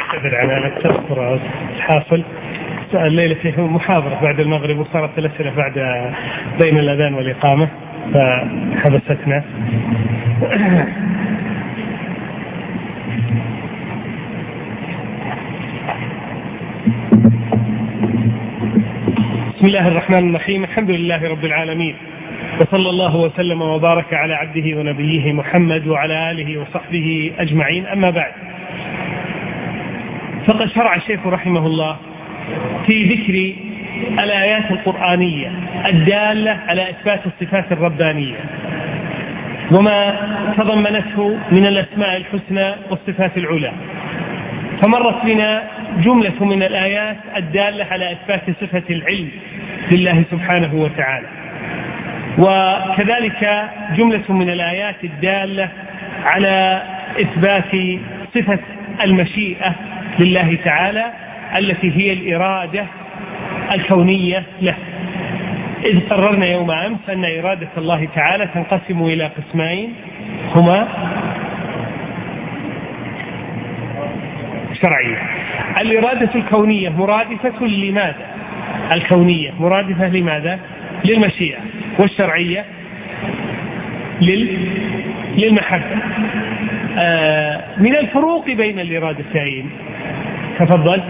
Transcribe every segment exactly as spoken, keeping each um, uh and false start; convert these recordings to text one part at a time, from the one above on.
أعتذر على التأخر الحاصل. الليلة فيه محاضرة بعد المغرب وصارت الأسئلة بعد بين الأذان والإقامة فحبستنا. بسم الله الرحمن الرحيم. الحمد لله رب العالمين، وصلى الله وسلم وبارك على عبده ونبيه محمد وعلى آله وصحبه أجمعين. أما بعد، فقد شرع الشيخ رحمه الله في ذكر الآيات القرآنية الدالة على إثبات الصفات الربانية وما تضمنته من الأسماء الحسنى والصفات العلى. فمرت بنا جملة من الآيات الدالة على إثبات صفة العلم لله سبحانه وتعالى، وكذلك جملة من الآيات الدالة على إثبات صفة المشيئة لله تعالى التي هي الإرادة الكونية له، إذ قررنا يوم أمس أن إرادة الله تعالى تنقسم إلى قسمين هما شرعية. الإرادة الكونية مرادفة لماذا؟ الكونية مرادفة لماذا؟ للمشيئة، والشرعية لل... للمحبة. آه من الفروق بين الإرادتين تفضل.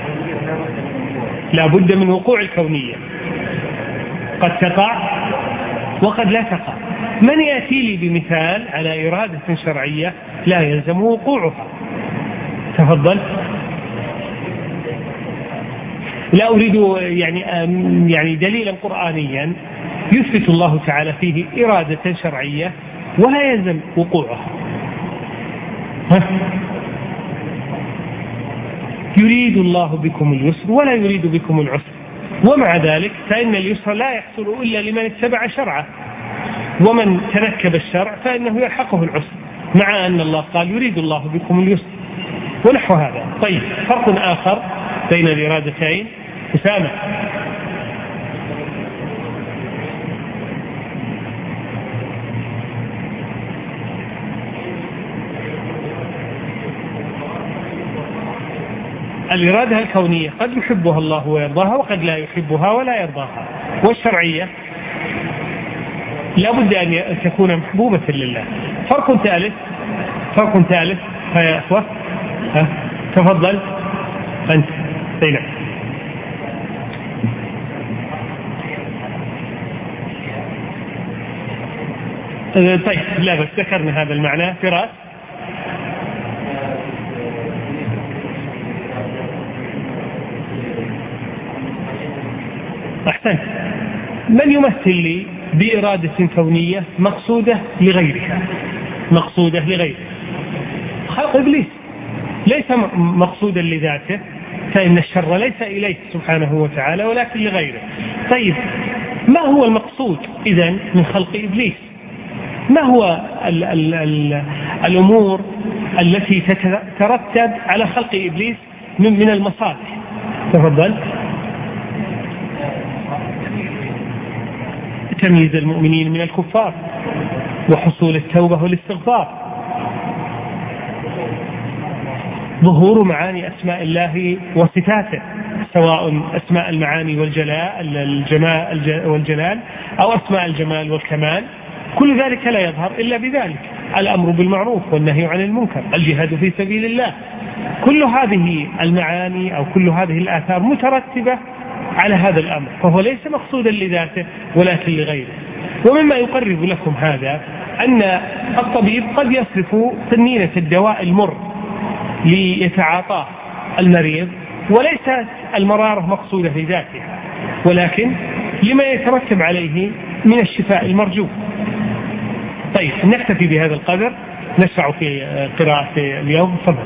لا بد من وقوع الكونية، قد تقع وقد لا تقع. من يأتي لي بمثال على إرادة شرعية لا يلزم وقوعها؟ تفضل. لا أريد يعني يعني دليلا قرآنيا يثبت الله تعالى فيه إرادة شرعية ولا يلزم وقوعها. ها؟ يريد الله بكم اليسر ولا يريد بكم العسر، ومع ذلك فإن اليسر لا يحصل إلا لمن اتبع شرعه، ومن تنكب الشرع فإنه يلحقه العسر، مع أن الله قال يريد الله بكم اليسر ونحو هذا. طيب، فرق آخر بين الإرادتين أسامة. الإرادة الكونية قد يحبها الله ويرضاها وقد لا يحبها ولا يرضاها، والشرعية لا بد أن تكون محبوبة لله. فرق ثالث فرق ثالث يا أخوة. ها تفضل أنت. طيب طيب لا بس ذكرنا هذا المعنى. فراس. أحسنت. من يمثل لي بإرادة كونية مقصودة لغيرها؟ مقصودة لغيره. خلق إبليس ليس مقصودا لذاته، فإن الشر ليس إليه سبحانه وتعالى ولكن لغيره. طيب، ما هو المقصود إذن من خلق إبليس؟ ما هو ال ال ال الأمور التي تترتب على خلق إبليس من, من المصالح؟ تفضل. تمييز المؤمنين من الكفار، وحصول التوبة والاستغفار، ظهور معاني أسماء الله وصفاته، سواء أسماء المعاني والجلال الجمال والجلال أو أسماء الجمال والكمال. كل ذلك لا يظهر إلا بذلك. الأمر بالمعروف والنهي عن المنكر، الجهاد في سبيل الله، كل هذه المعاني أو كل هذه الآثار مترتبة على هذا الأمر، فهو ليس مقصودا لذاته ولكن لغيره. ومما يقرب لكم هذا أن الطبيب قد يصرف سنينة الدواء المر ليتعاطاه المريض، وليست المرارة مقصودة لذاتها، ولكن لما يترتب عليه من الشفاء المرجو. طيب، نكتفي بهذا القدر، نشرع في قراءة اليوم. تفضل.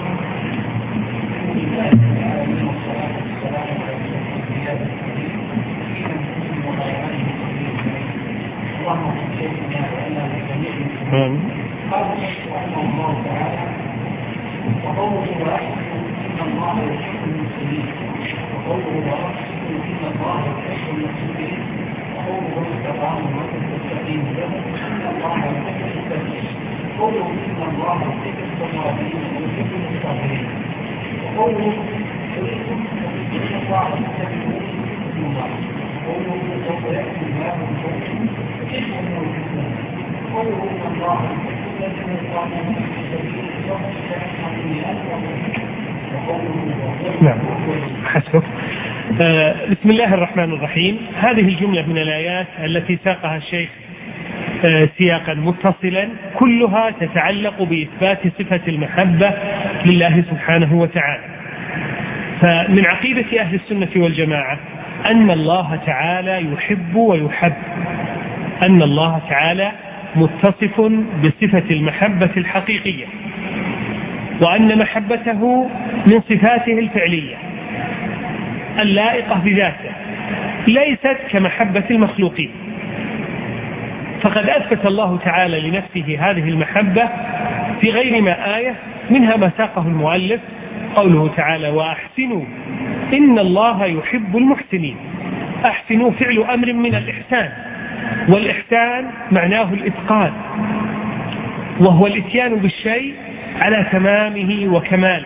نعم حسبك. آه بسم الله الرحمن الرحيم. هذه الجملة من الآيات التي ساقها الشيخ آه سياقا متصلا كلها تتعلق بإثبات صفة المحبة لله سبحانه وتعالى. فمن عقيدة أهل السنة والجماعة أن الله تعالى يحب ويحب، أن الله تعالى متصف بصفة المحبة الحقيقية، وأن محبته من صفاته الفعلية اللائقة بذاته ليست كمحبة المخلوقين. فقد أثبت الله تعالى لنفسه هذه المحبة في غير ما آية، منها ما ساقه المؤلف قوله تعالى وأحسنوا إن الله يحب المحسنين. أحسنوا فعل أمر من الإحسان، والإحسان معناه الإتقان، وهو الإتيان بالشيء على تمامه وكماله.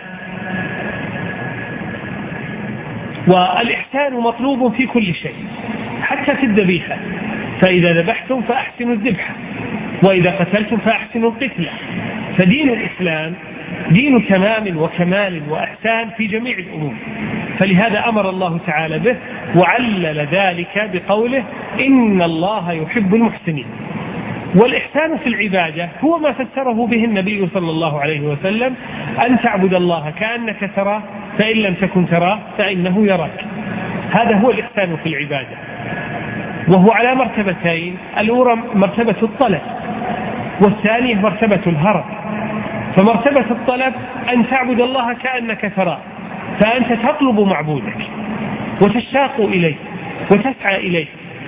والإحسان مطلوب في كل شيء حتى في الذبيحة، فإذا ذبحتم فأحسنوا الذبحة، وإذا قتلتم فأحسنوا القتلة. فدين الإسلام دين تمام وكمال وإحسان في جميع الأمور، فلهذا أمر الله تعالى به وعلل ذلك بقوله إن الله يحب المحسنين. والإحسان في العبادة هو ما فسره به النبي صلى الله عليه وسلم، أن تعبد الله كأنك تراه فإن لم تكن تراه فإنه يراك. هذا هو الإحسان في العبادة، وهو على مرتبتين: الأولى مرتبة الطلب، والثانية مرتبة الهرب. فمرتبة الطلب أن تعبد الله كأنك تراه، فأنت تطلب معبودك وتشتاق إليه وتسعى إليه.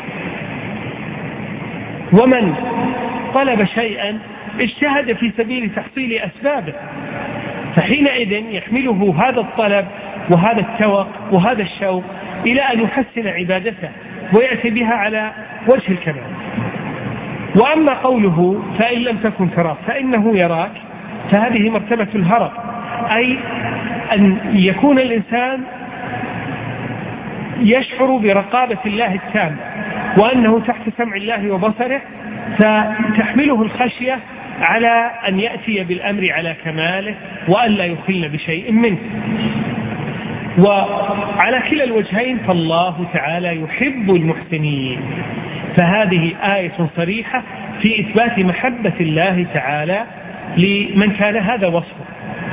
ومن طلب شيئا اجتهد في سبيل تحصيل أسبابه، فحينئذ يحمله هذا الطلب وهذا التوق وهذا الشوق إلى أن يحسن عبادته ويأتي بها على وجه الكمال. وأما قوله فإن لم تكن تراه فإنه يراك، فهذه مرتبة الهرب، أي أن يكون الإنسان يشعر برقابة الله التامة وأنه تحت سمع الله وبصره، فتحمله الخشية على أن يأتي بالأمر على كماله وأن لا يخل بشيء منه. وعلى كلا الوجهين فالله تعالى يحب المحسنين. فهذه آية صريحة في إثبات محبة الله تعالى لمن كان هذا وصفه،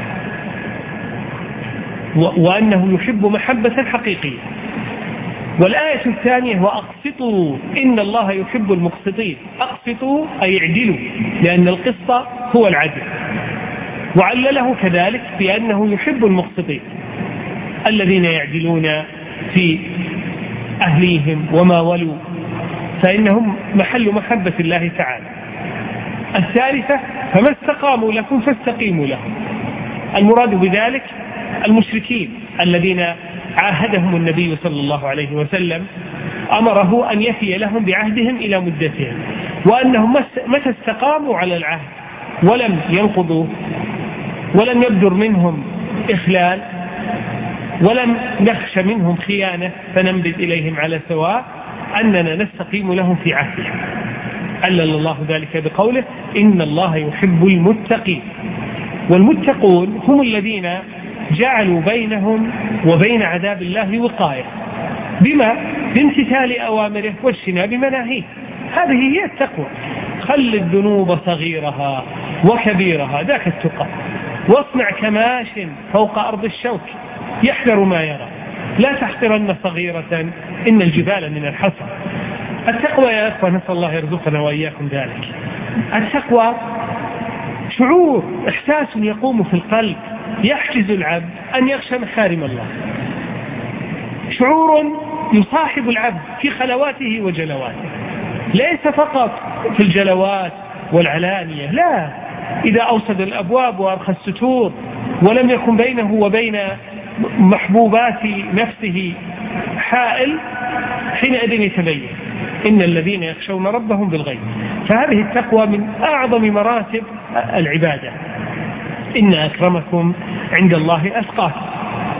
وأنه يحب محبة حقيقية. والآية الثانية وأقسطوا إن الله يحب المقسطين. أقسطوا أي اعدلوا، لأن القسط هو العدل. وعلله كذلك بأنه يحب المقسطين الذين يعدلون في أهليهم وما ولوا، فإنهم محل محبة الله تعالى. الثالثة فما استقاموا لكم فاستقيموا لهم. المراد بذلك المشركين الذين عاهدهم النبي صلى الله عليه وسلم، أمره أن يفي لهم بعهدهم إلى مدتهم، وأنهم متى استقاموا على العهد ولم ينقضوا ولم يبدر منهم إخلال ولم نخش منهم خيانة فننبذ إليهم على سواء، أننا نستقيم لهم في عهدهم. علل الله ذلك بقوله إن الله يحب المتقين. والمتقون هم الذين جعلوا بينهم وبين عذاب الله وقاية، بما بامتثال أوامره واجتناب مناهيه. هذه هي التقوى. خل الذنوب صغيرها وكبيرها ذاك التقى، واصنع كماش فوق أرض الشوك يحذر ما يرى، لا تحقرن صغيرة إن الجبال من الحصى. التقوى يا أخوة نسأل الله يرزقنا وإياكم ذلك. التقوى شعور، إحساس يقوم في القلب يحجز العبد أن يخشى محارم الله، شعور يصاحب العبد في خلواته وجلواته، ليس فقط في الجلوات والعلانية، لا، إذا أوسد الأبواب وأرخى الستور ولم يكن بينه وبين محبوبات نفسه حائل، حينئذ يتبين إن الذين يخشون ربهم بالغيب. فهذه التقوى من أعظم مراتب العبادة. إن أكرمكم عند الله أتقاكم.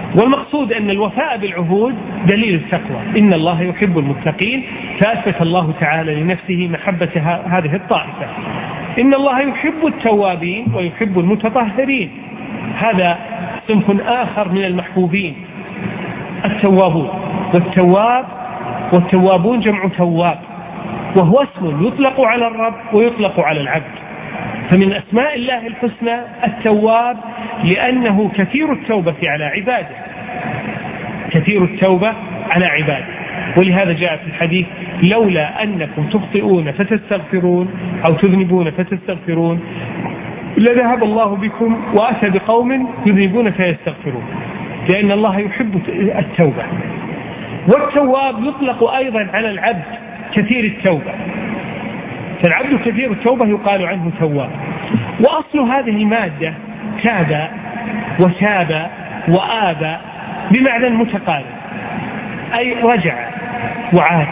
والمقصود أن الوفاء بالعهود دليل التقوى، إن الله يحب المتقين، فأثبت الله تعالى لنفسه محبة هذه الطائفة. إن الله يحب التوابين ويحب المتطهرين، هذا صنف آخر من المحبوبين، التوابون. والتواب والتوابون جمع تواب، وهو اسم يطلق على الرب ويطلق على العبد. فمن أسماء الله الحسنى التواب، لأنه كثير التوبة على عباده، كثير التوبة على عباده. ولهذا جاء في الحديث: لولا أنكم تخطئون فتستغفرون أو تذنبون فتستغفرون لذهب الله بكم وأتى بقوم يذنبون فيستغفرون، لأن الله يحب التوبة. والتواب يطلق أيضا على العبد كثير التوبة، فالعبد كثير التوبة يقال عنه تواب. وأصل هذه المادة تاب وتاب وآب بمعنى متقارب، أي رجع وعاد،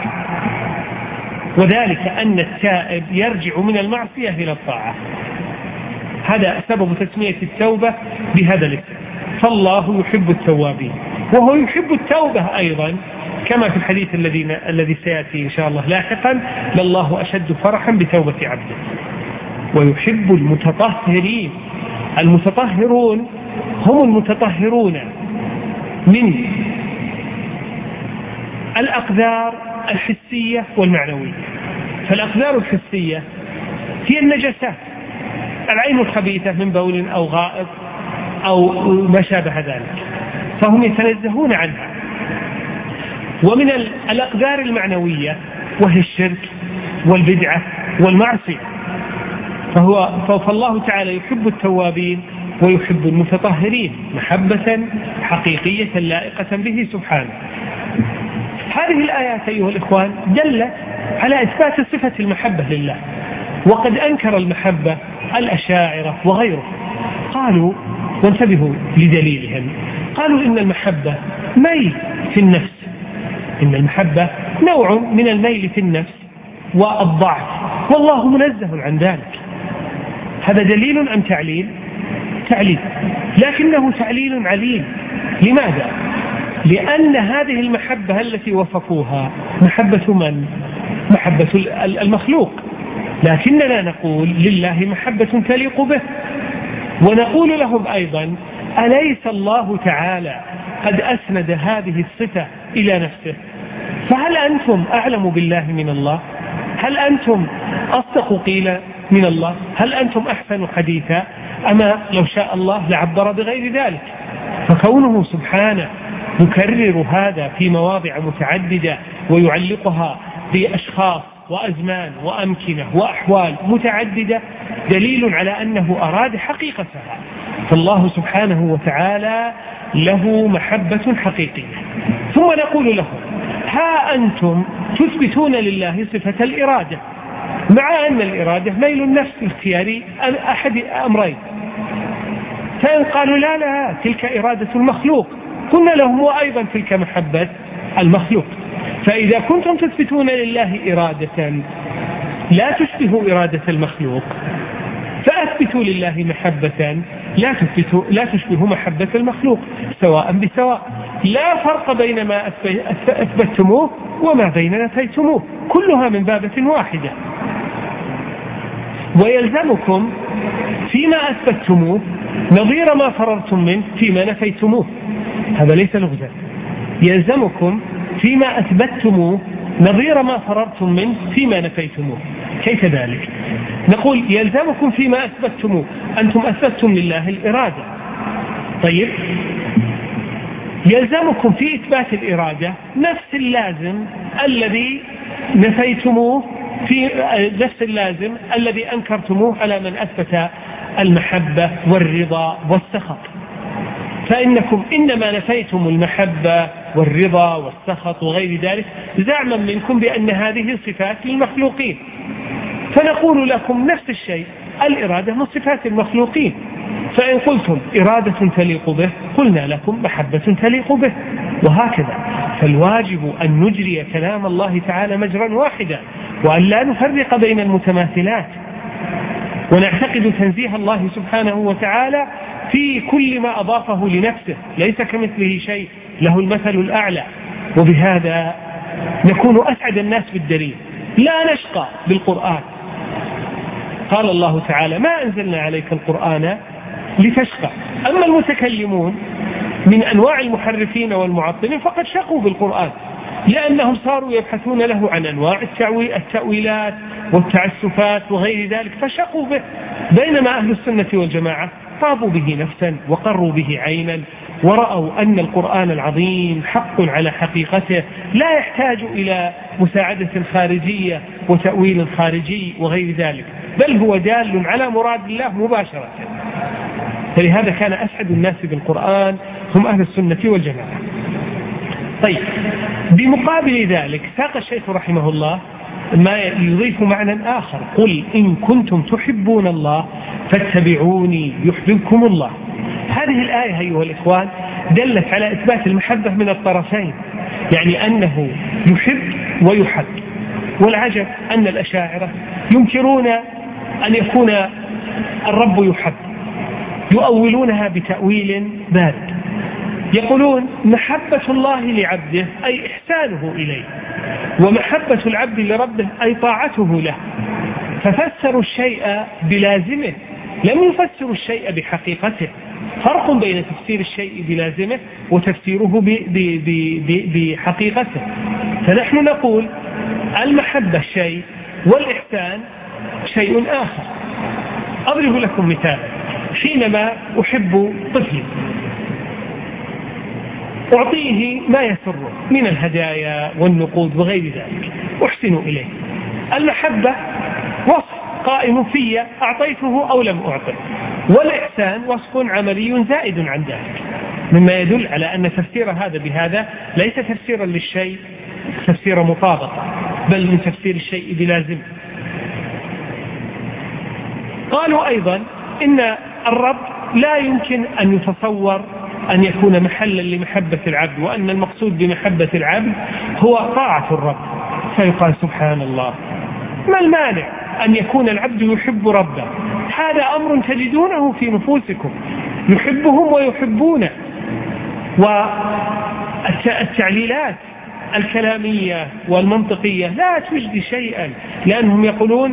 وذلك أن التائب يرجع من المعصية إلى الطاعة. هذا سبب تسمية التوبة بهذا الاسم. فالله يحب التوابين وهو يحب التوبة أيضا، كما في الحديث الذي الذي سيأتي إن شاء الله لاحقا: لله أشد فرحا بتوبة عبده. ويحب المتطهرين، المتطهرون هم المتطهرون من الأقدار الحسية والمعنوية. فالأقدار الحسية هي النجاسات، العين الخبيثة من بول أو غائط أو ما شابه ذلك، فهم يتنزهون عنها. ومن الأقدار المعنوية وهي الشرك والبدعة والمعصية، فهو فالله تعالى يحب التوابين ويحب المتطهرين محبة حقيقية لائقة به سبحانه. هذه الآيات أيها الإخوان دلت على إثبات صفة المحبة لله، وقد أنكر المحبة الأشاعرة وغيره، قالوا، وانتبهوا لدليلهم، قالوا إن المحبة ميل في النفس، إن المحبة نوع من الميل في النفس والضعف، والله منزه عن ذلك. هذا دليل أم تعليل؟ تعليل، لكنه تعليل عليل. لماذا؟ لأن هذه المحبة التي وصفوها محبة من؟ محبة المخلوق، لكننا نقول لله محبة تليق به. ونقول لهم أيضا: أليس الله تعالى قد أسند هذه الصفة إلى نفسه؟ فهل أنتم أعلم بالله من الله؟ هل أنتم أصدق قيلا من الله؟ هل أنتم أحسن حديثا؟ أما لو شاء الله لعبر بغير ذلك. فكونه سبحانه يكرر هذا في مواضع متعددة ويعلقها بأشخاص وأزمان وأمكنة وأحوال متعددة دليل على أنه أراد حقيقتها. فالله سبحانه وتعالى له محبة حقيقية. ثم نقول له: ها أنتم تثبتون لله صفة الإرادة، مع أن الإرادة ميل النفس الاختياري أحد أمرين. فإن قالوا: لا لا تلك إرادة المخلوق، قلنا لهم: وأيضا تلك محبة المخلوق. فإذا كنتم تثبتون لله إرادة لا تشبه إرادة المخلوق، فأثبتوا لله محبة لا تثبتوا لا تشبه محبة المخلوق، سواء بسواء. لا فرق بين ما أثبتموه وما بين نفيتموه، كلها من بابة واحدة. ويلزمكم فيما أثبتموه نظير ما فررتم منه فيما نفيتموه، هذا ليس لغزا. يلزمكم فيما أثبتموه نظير ما فررتم منه فيما نفيتموه. كيف ذلك؟ نقول: يلزمكم فيما أثبتموه، أنتم أثبتم لله الإرادة، طيب يلزمكم في إثبات الإرادة نفس اللازم الذي نفيتموه، في نفس اللازم الذي أنكرتموه على من أثبت المحبة والرضا والسخط. فإنكم إنما نفيتم المحبة والرضا والسخط وغير ذلك زعما منكم بأن هذه صفات للمخلوقين، فنقول لكم نفس الشيء، الإرادة من صفات المخلوقين. فإن قلتم إرادة تليق به، قلنا لكم محبة تليق به، وهكذا. فالواجب أن نجري كلام الله تعالى مجرا واحدا، وأن لا نفرق بين المتماثلات. ونعتقد تنزيه الله سبحانه وتعالى في كل ما أضافه لنفسه، ليس كمثله شيء، له المثل الأعلى. وبهذا نكون أسعد الناس بالدليل، لا نشقى بالقرآن. قال الله تعالى: ما أنزلنا عليك القرآن لتشقى. أما المتكلمون من أنواع المحرفين والمعطلين فقد شقوا بالقرآن، لأنهم صاروا يبحثون له عن أنواع التأويلات والتعسفات وغير ذلك فشقوا به، بينما أهل السنة والجماعة طابوا به نفسا وقروا به عينا، ورأوا أن القرآن العظيم حق على حقيقته، لا يحتاج إلى مساعدة خارجية وتأويل خارجي وغير ذلك، بل هو دال على مراد الله مباشرة. فلهذا كان أسعد الناس بالقرآن هم أهل السنة والجماعة. طيب، بمقابل ذلك ساق الشيخ رحمه الله ما يضيف معنى آخر: قل إن كنتم تحبون الله فاتبعوني يحببكم الله. هذه الآية أيها الإخوان دلت على إثبات المحبة من الطرفين، يعني أنه يحب ويحب. والعجب أن الأشاعرة ينكرون أن يكون الرب يحب، يؤولونها بتأويل بارد، يقولون محبة الله لعبده أي إحسانه إليه، ومحبة العبد لربه أي طاعته له، ففسروا الشيء بلازمه، لم يفسروا الشيء بحقيقته. فرق بين تفسير الشيء بلازمه وتفسيره بحقيقته. فنحن نقول المحبة شيء والإحسان شيء آخر. أضرب لكم مثال: حينما أحب طفلي أعطيه ما يسره من الهدايا والنقود وغير ذلك، أحسن إليه. المحبة وصف قائم في أعطيته أو لم أعطه، والإحسان وصف عملي زائد عن ذلك، مما يدل على أن تفسير هذا بهذا ليس تفسيرا للشيء تفسير مطابقة، بل من تفسير الشيء بلازم. قالوا أيضا إن الرب لا يمكن أن يتصور أن يكون محلا لمحبة العبد، وأن المقصود بمحبة العبد هو طاعة الرب. فيقال: سبحان الله، ما المانع أن يكون العبد يحب ربه؟ هذا أمر تجدونه في نفوسكم، يحبهم ويحبونه. والتعليلات الكلامية والمنطقية لا تجدي شيئا، لأنهم يقولون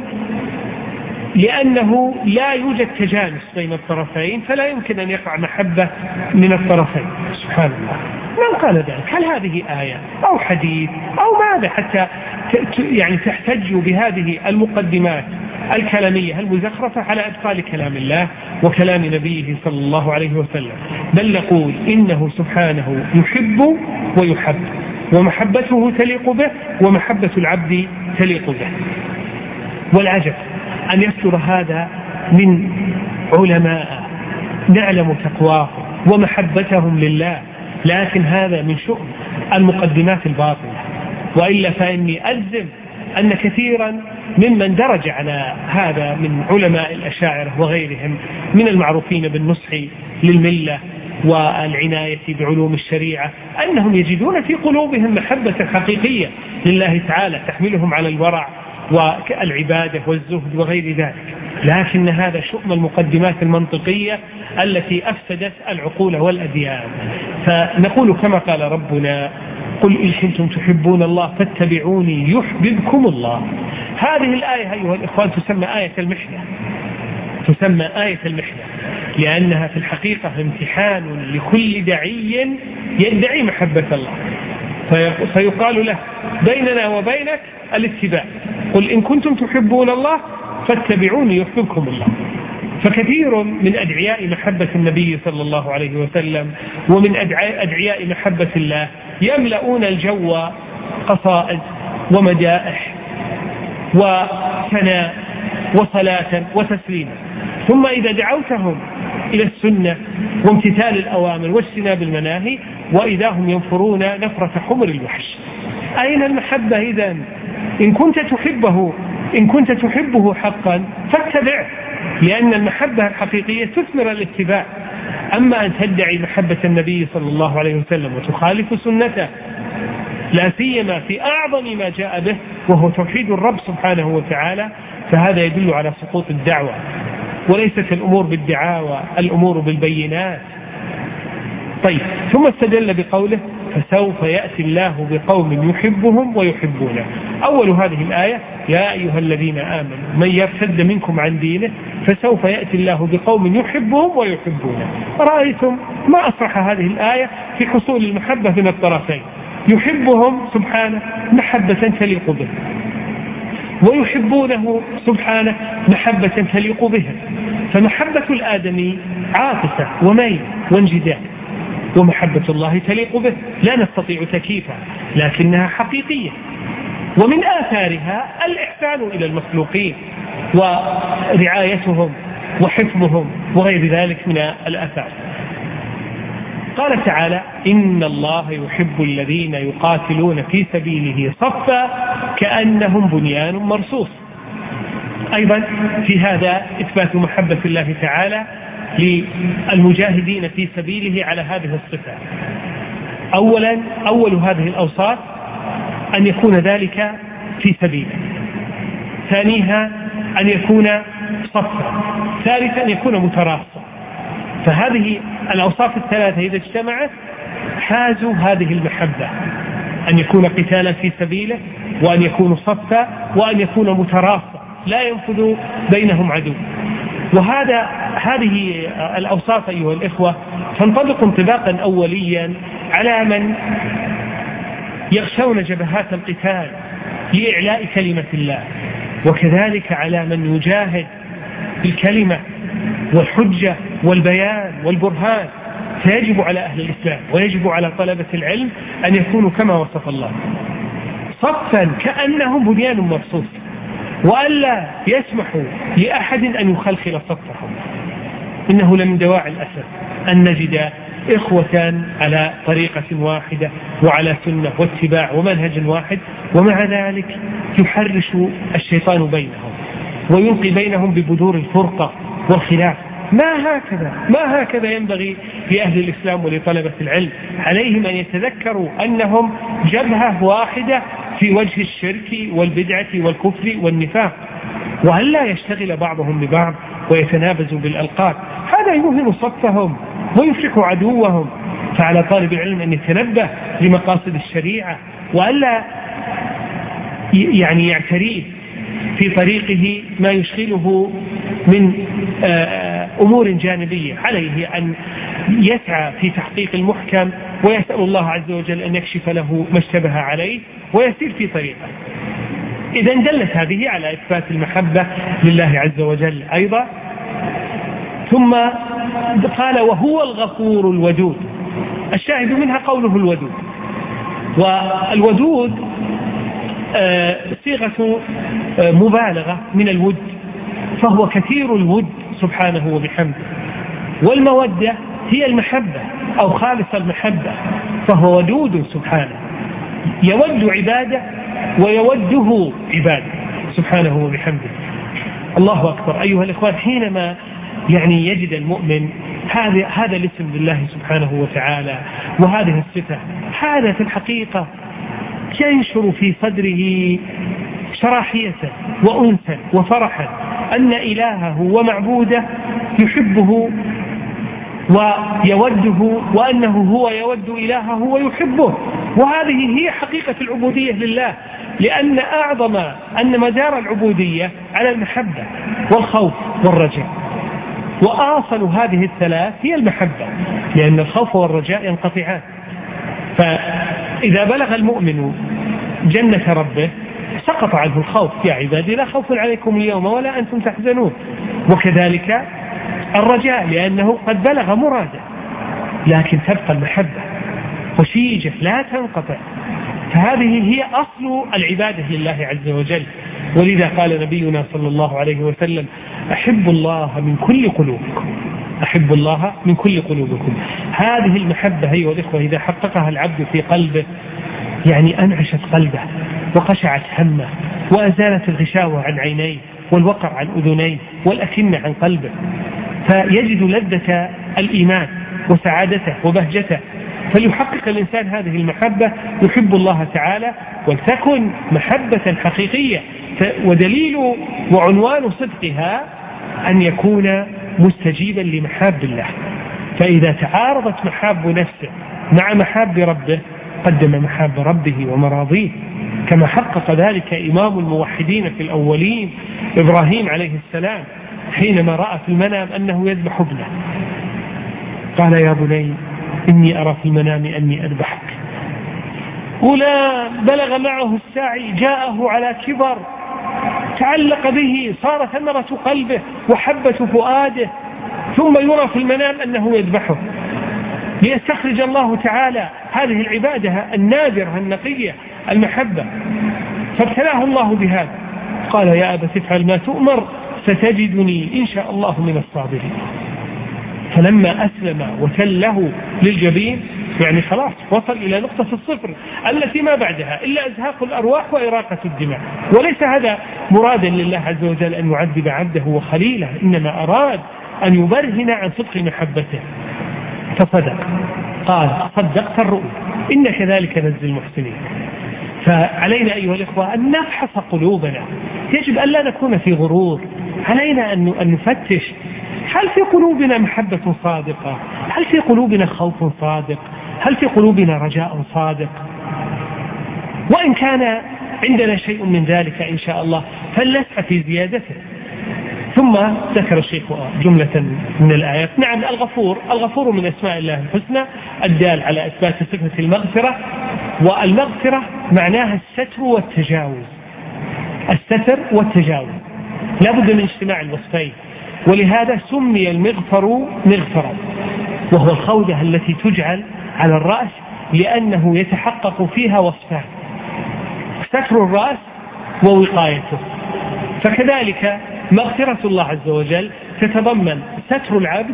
لأنه لا يوجد تجانس بين الطرفين، فلا يمكن أن يقع محبة من الطرفين. سبحان الله، من قال ذلك؟ هل هذه آية أو حديث أو ماذا حتى يعني تحتجوا بهذه المقدمات الكلامية المزخرفة على إبطال كلام الله وكلام نبيه صلى الله عليه وسلم؟ بل نقول إنه سبحانه يحب ويحب، ومحبته تليق به، ومحبة العبد تليق به. والعجب أن يصدر هذا من علماء نعلم تقواه ومحبتهم لله، لكن هذا من شؤم المقدمات الباطلة. وإلا فإني أجزم أن كثيرا ممن درج على هذا من علماء الأشاعرة وغيرهم من المعروفين بالنصح للملة والعناية بعلوم الشريعة أنهم يجدون في قلوبهم محبة حقيقية لله تعالى تحملهم على الورع والعبادة والزهد وغير ذلك، لكن هذا شؤم المقدمات المنطقية التي أفسدت العقول والأديان. فنقول كما قال ربنا: قل إن كنتم تحبون الله فاتبعوني يحببكم الله. هذه الآية أيها الإخوان تسمى آية المحنة، تسمى آية المحنة لأنها في الحقيقة امتحان لكل داعي يدعي محبة الله، فيقال له: بيننا وبينك الاتباع، قل إن كنتم تحبون الله فاتبعوني يحببكم الله. فكثير من أدعياء محبة النبي صلى الله عليه وسلم ومن أدعياء محبة الله يملؤون الجو قصائد ومدائح وثناء وصلاة وتسليما، ثم إذا دعوتهم إلى السنة وامتثال الأوامر واجتناب المناهي وإذا هم ينفرون نفرة حمر الوحش. أين المحبة إذن؟ إن كنت تحبه إن كنت تحبه حقا فاتبعه، لأن المحبة الحقيقية تثمر الاتباع. أما أن تدعي محبة النبي صلى الله عليه وسلم وتخالف سنته، لا سيما في أعظم ما جاء به وهو توحيد الرب سبحانه وتعالى، فهذا يدل على سقوط الدعوة وليست الأمور بالدعاوى، الأمور بالبينات. طيب، ثم استدل بقوله فسوف يأتي الله بقوم يحبهم ويحبونه. أول هذه الآية يا أيها الذين آمنوا من يرتد منكم عن دينه فسوف يأتي الله بقوم يحبهم ويحبونه. رأيتم ما أصرح هذه الآية في حصول المحبة من الطرفين، يحبهم سبحانه محبة تليق به، ويحبونه سبحانه محبة تليق به. فمحبة الآدمي عاطفة وميل وانجذاب، ومحبة الله تليق به لا نستطيع تكييفها لكنها حقيقية. ومن آثارها الإحسان إلى المخلوقين ورعايتهم وحفظهم وغير ذلك من الآثار. قال تعالى إن الله يحب الذين يقاتلون في سبيله صفا كأنهم بنيان مرصوص. أيضا في هذا إثبات محبة الله تعالى للمجاهدين في سبيله على هذه الصفة. أولا أول هذه الأوصاف أن يكون ذلك في سبيله، ثانيها أن يكون صفا، ثالثا أن يكون متراصا. فهذه الأوصاف الثلاثة إذا اجتمعت حازوا هذه المحبة، أن يكون قتالا في سبيله، وأن يكون صفا، وأن يكون متراصا لا ينفذ بينهم عدو. وهذا هذه الأوصاف أيها الإخوة تنطبق انطباقا أوليا على من يغشون جبهات القتال لإعلاء كلمة الله، وكذلك على من يجاهد بالكلمة والحجة والبيان والبرهان. فيجب على أهل الإسلام ويجب على طلبة العلم أن يكونوا كما وصف الله صفا كأنهم بنيان مرصوص، وألا يسمحوا لأحد أن يخلخل صفهم. إنه لمن دواعي الأسف أن نجد إخوة على طريقة واحدة وعلى سنة واتباع ومنهج واحد، ومع ذلك يحرش الشيطان بينهم ويلقي بينهم ببذور الفرقة والخلاف. ما هكذا ما هكذا ينبغي لأهل الإسلام ولطلبة العلم. عليهم أن يتذكروا أنهم جبهة واحدة في وجه الشرك والبدعة والكفر والنفاق، وأن لا يشتغل بعضهم ببعض ويتنابزوا بالألقاب. هذا يوهم صفهم ويفرح عدوهم. فعلى طالب العلم أن يتنبه لمقاصد الشريعة، وألا يعني يعتريه في طريقه ما يشغله من أمور جانبية. عليه أن يسعى في تحقيق المحكم، ويسأل الله عز وجل أن يكشف له ما اشتبه عليه ويسير في طريقه. إذا دلت هذه على إثبات المحبة لله عز وجل أيضا. ثم قال وهو الغفور الودود. الشاهد منها قوله الودود، والودود صيغة مبالغة من الود، فهو كثير الود سبحانه وبحمده. والمودة هي المحبة أو خالص المحبة، فهو ودود سبحانه يود عباده ويوده عباده سبحانه وبحمده. الله أكبر أيها الإخوان. حينما يعني يجد المؤمن هذا هذا الاسم لله سبحانه وتعالى وهذه الصفة، هذا في الحقيقة ينشر في صدره شراحية وأنسا وفرحا أن إلهه ومعبوده يحبه ويوده، وأنه هو يود إلهه ويحبه. وهذه هي حقيقة العبودية لله، لأن أعظم أن مدار العبودية على المحبة والخوف والرجاء، وآصل هذه الثلاث هي المحبة، لأن الخوف والرجاء ينقطعان. فإذا بلغ المؤمن جنة ربه سقط عنه الخوف، يا عبادي لا خوف عليكم اليوم ولا أنتم تحزنون. وكذلك الرجاء لأنه قد بلغ مراده، لكن تبقى المحبة وشيجة لا تنقطع. فهذه هي أصل العبادة لله عز وجل. ولذا قال نبينا صلى الله عليه وسلم أحب الله من كل قلوبكم، أحب الله من كل قلوبكم. هذه المحبة أيها الإخوة إذا حققها العبد في قلبه يعني أنعشت قلبه وقشعت همه وأزالت الغشاوة عن عينيه والوقر عن أذنيه والأكنة عن قلبه، فيجد لذة الإيمان وسعادته وبهجته. فليحقق الإنسان هذه المحبة يحب الله تعالى، ولتكن محبة حقيقية. ودليل وعنوان صدقها أن يكون مستجيبا لمحاب الله، فإذا تعارضت محاب نفسه مع محاب ربه قدم محاب ربه ومراضيه، كما حقق ذلك إمام الموحدين في الأولين إبراهيم عليه السلام حينما رأى في المنام أنه يذبح ابنه، قال يا بني إني أرى في المنام أني أذبحك. غلام بلغ معه السعي جاءه على كبر، تعلق به، صار ثمرة قلبه وحبة فؤاده، ثم يرى في المنام أنه يذبحه ليستخرج الله تعالى هذه العبادة النادرة النقية المحبة، فابتلاه الله بهذا. قال يا أبت افعل ما تؤمر ستجدني إن شاء الله من الصابرين. فلما أسلم وتله للجبين يعني خلاص وصل إلى نقطة الصفر التي ما بعدها إلا إزهاق الأرواح وإراقة الدماء. وليس هذا مرادا لله عز وجل أن يعذب عبده وخليله، إنما أراد أن يبرهن عن صدق محبته، فصدق. قال صدقت الرؤيا إن كذلك نجزي المحسنين. فعلينا أيها الإخوة أن نفحص قلوبنا، يجب أن لا نكون في غرور، علينا أن نفتش هل في قلوبنا محبة صادقة، هل في قلوبنا خوف صادق، هل في قلوبنا رجاء صادق. وإن كان عندنا شيء من ذلك إن شاء الله فلنسعى في زيادته. ثم ذكر الشيخ جملة من الآيات. نعم الغفور، الغفور من أسماء الله الحسنى الدال على إثبات صفة المغفرة، والمغفرة معناها الستر والتجاوز، الستر والتجاوز لا بد من اجتماع الوصفين، ولهذا سمي المغفر مغفرا، وهو الخودة التي تجعل على الرأس لأنه يتحقق فيها وصفان: ستر الرأس ووقايته. فكذلك مغفرة الله عز وجل تتضمن ستر العبد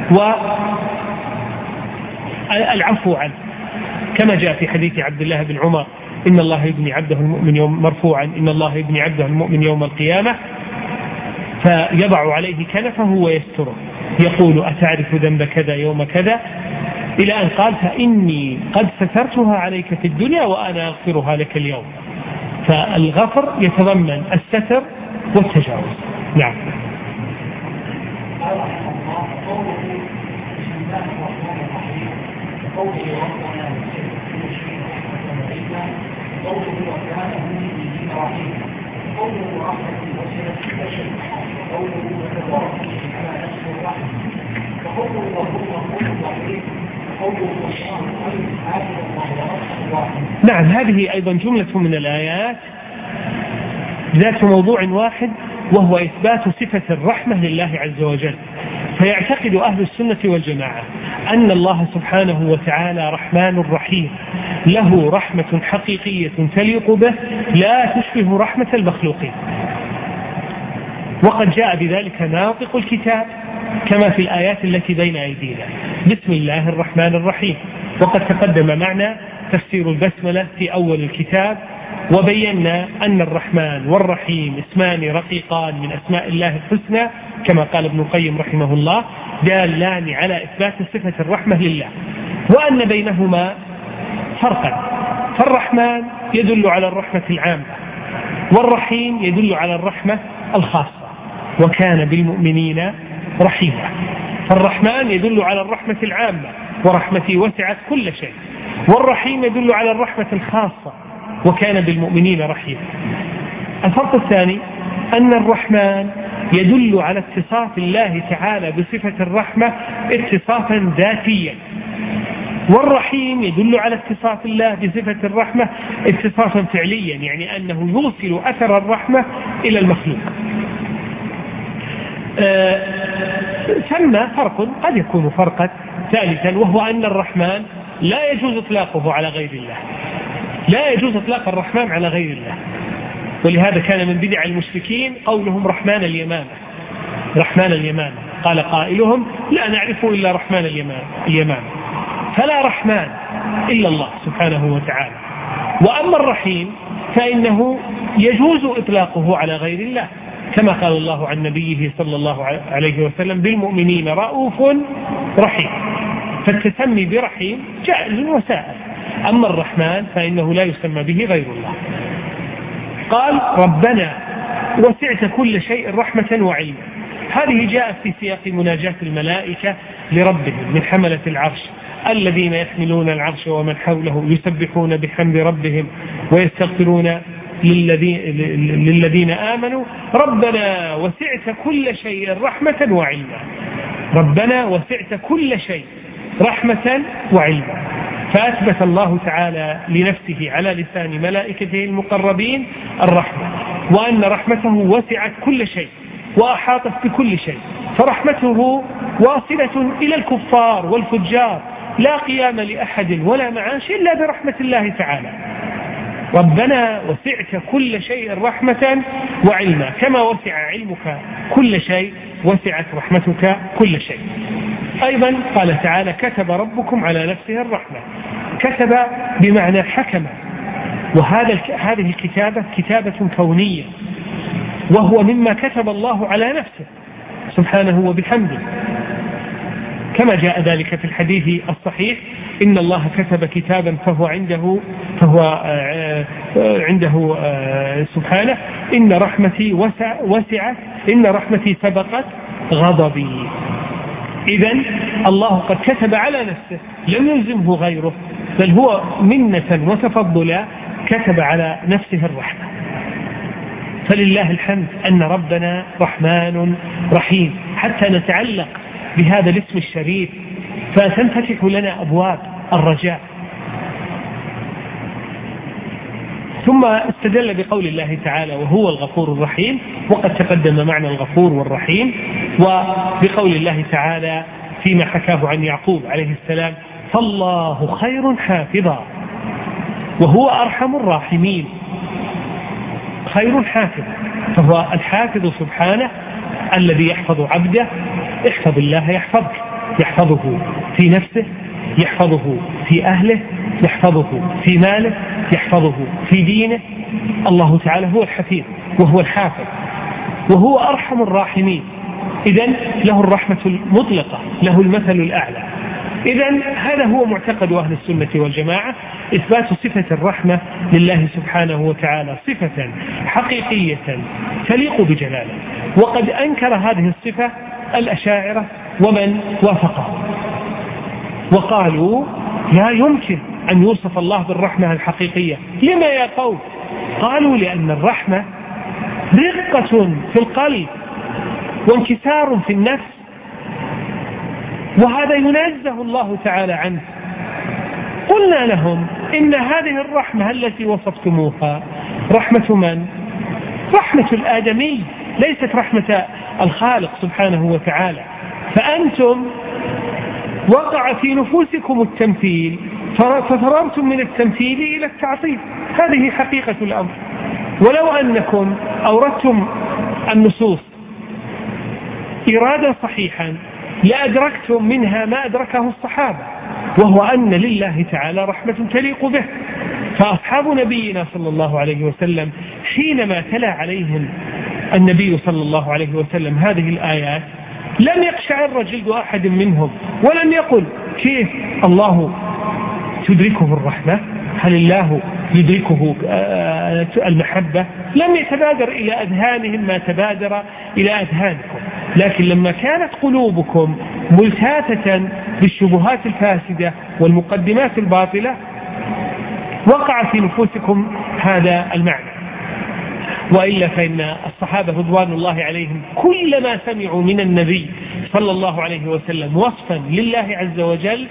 والعفو عنه، كما جاء في حديث عبد الله بن عمر إن الله يبني عبده المؤمن يوم مرفوعا إن الله يبني عبده المؤمن يوم القيامة فيضع عليه كنفه ويستره، يقول أتعرف ذنب كذا يوم كذا، إلى أن قال فإني قد سترتها عليك في الدنيا وأنا أغفرها لك اليوم. فالغفر يتضمن الستر والتجاوز. نعم. نعم هذه أيضا جملة من الآيات ذات موضوع واحد، وهو إثبات صفة الرحمة لله عز وجل. فيعتقد أهل السنة والجماعة أن الله سبحانه وتعالى رحمن رحيم، له رحمة حقيقية تليق به لا تشبه رحمة المخلوقين، وقد جاء بذلك ناطق الكتاب كما في الآيات التي بين أيدينا: بسم الله الرحمن الرحيم. وقد تقدم معنا تفسير البسملة في أول الكتاب، وبينا أن الرحمن والرحيم اسمان رقيقان من أسماء الله الحسنى كما قال ابن القيم رحمه الله، دالان على إثبات صفة الرحمة لله، وأن بينهما فرقا. فالرحمن يدل على الرحمة العامة، والرحيم يدل على الرحمة الخاصة، وكان بالمؤمنين رحيما. فالرحمن يدل على الرحمة العامة ورحمتي وسعت كل شيء، والرحيم يدل على الرحمة الخاصة وكان بالمؤمنين رحيما. الفرق الثاني أن الرحمن يدل على اتصاف الله تعالى بصفة الرحمة اتصافا ذاتيا، والرحيم يدل على اتصاف الله بصفة الرحمة اتصافا فعليا، يعني أنه يوصل أثر الرحمة إلى المخلوق. ثم آه فرق قد يكون فرقا ثالثا، وهو أن الرحمن لا يجوز إطلاقه على غير الله، لا يجوز إطلاق الرحمن على غير الله. ولهذا كان من بدع المشركين قولهم رحمن اليمامة، رحمن اليمامة. قال قائلهم لا نعرف إلا رحمن اليمامة، فلا رحمن إلا الله سبحانه وتعالى. وأما الرحيم فإنه يجوز إطلاقه على غير الله، كما قال الله عن نبيه صلى الله عليه وسلم: بالمؤمنين رؤوف رحيم. فالتسمي برحيم جائز وسائل. أما الرحمن فإنه لا يسمى به غير الله. قال: ربنا وسعت كل شيء رحمة وعلما هذه جاءت في سياق مناجاة الملائكة لربهم من حملة العرش الذين يحملون العرش ومن حوله يسبحون بحمد ربهم ويستغفرون للذين, للذين آمنوا ربنا وسعت كل شيء رحمة وعلما. ربنا وسعت كل شيء رحمة وعلما. فأثبت الله تعالى لنفسه على لسان ملائكته المقربين الرحمة، وأن رحمته وسعت كل شيء وأحاطت بكل شيء، فرحمته واصلة إلى الكفار والفجار، لا قيام لأحد ولا معاش إلا برحمة الله تعالى. ربنا وسعت كل شيء رحمة وعلما، كما وسع علمك كل شيء وسعت رحمتك كل شيء. أيضا قال تعالى كتب ربكم على نفسه الرحمة. كتب بمعنى حكم، وهذا هذه الكتابة كتابة كونية، وهو مما كتب الله على نفسه سبحانه وبحمده، كما جاء ذلك في الحديث الصحيح إن الله كتب كتابا فهو عنده فهو عنده سبحانه إن رحمتي وسع وسعت إن رحمتي سبقت غضبي. إذن الله قد كتب على نفسه، لم يلزمه غيره، بل هو منة وتفضلا كتب على نفسه الرحمة. فلله الحمد أن ربنا رحمن رحيم، حتى نتعلق بهذا الاسم الشريف فتنفتح لنا أبواب الرجاء. ثم استدل بقول الله تعالى وهو الغفور الرحيم، وقد تقدم معنى الغفور والرحيم، وبقول الله تعالى فيما حكاه عن يعقوب عليه السلام فالله خير حافظا وهو أرحم الراحمين. خير حافظ، فهو الحافظ سبحانه الذي يحفظ عبده. احفظ الله يحفظك، يحفظه في نفسه، يحفظه في أهله، يحفظه في ماله، يحفظه في دينه. الله تعالى هو الحفيظ وهو الحافظ وهو أرحم الراحمين. إذن له الرحمة المطلقة، له المثل الأعلى. إذن هذا هو معتقد أهل السنة والجماعة، إثبات صفة الرحمة لله سبحانه وتعالى صفة حقيقية تليق بجلاله. وقد أنكر هذه الصفة الأشاعرة ومن وافقه، وقالوا لا يمكن أن يوصف الله بالرحمة الحقيقية. لما يا قوم؟ قالوا لأن الرحمة رقة في القلب وانكسار في النفس، وهذا ينزه الله تعالى عنه. قلنا لهم إن هذه الرحمة التي وصفتموها رحمة من؟ رحمة الآدمي، ليست رحمة الخالق سبحانه وتعالى. فأنتم وقع في نفوسكم التمثيل ففررتم من التمثيل إلى التعطيل، هذه حقيقة الأمر. ولو أنكم أوردتم النصوص إرادة صحيحا لأدركتم منها ما أدركه الصحابة، وهو أن لله تعالى رحمة تليق به. فأصحاب نبينا صلى الله عليه وسلم حينما تلا عليهم النبي صلى الله عليه وسلم هذه الآيات لم يقشعر جلد أحد منهم، ولم يقل كيف الله تدركه الرحمة، هل الله يدركه المحبة. لم يتبادر إلى أذهانهم ما تبادر إلى أذهانكم، لكن لما كانت قلوبكم ملتاتة بالشبهات الفاسدة والمقدمات الباطلة وقع في نفوسكم هذا المعنى. وإلا فإن الصحابة رضوان الله عليهم كلما سمعوا من النبي صلى الله عليه وسلم وصفا لله عز وجل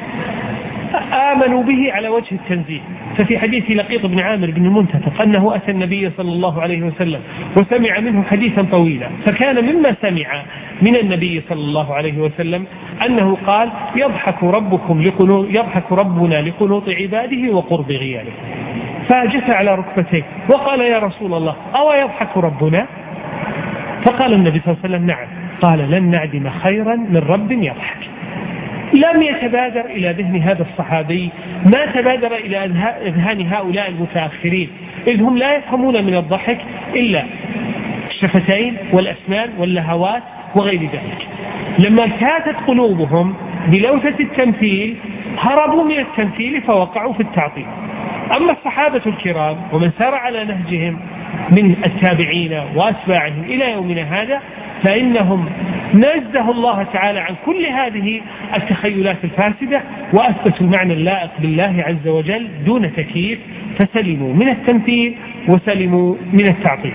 آمنوا به على وجه التنزيه. ففي حديث لقيط بن عامر بن المنتفق أنه أتى النبي صلى الله عليه وسلم وسمع منه حديثا طويلا، فكان مما سمع من النبي صلى الله عليه وسلم أنه قال يضحك ربكم لقنوط يضحك ربنا لقنوط عباده وقرب غياله. فجثى على ركبتيه وقال يا رسول الله أو يضحك ربنا؟ فقال النبي صلى الله عليه وسلم نعم. قال لن نعدم خيرا من رب يضحك. لم يتبادر إلى ذهن هذا الصحابي ما تبادر إلى أذهان هؤلاء المتأخرين، إذ هم لا يفهمون من الضحك إلا الشفتين والأسنان واللهوات وغير ذلك. لما التاتت قلوبهم بلوثة التمثيل هربوا من التمثيل فوقعوا في التعطيل. أما الصحابة الكرام ومن سار على نهجهم من التابعين وأتباعهم إلى يومنا هذا فإنهم نزهوا الله تعالى عن كل هذه التخيلات الفاسدة وأثبتوا المعنى اللائق بالله عز وجل دون تكييف، فسلموا من التمثيل وسلموا من التعطيل.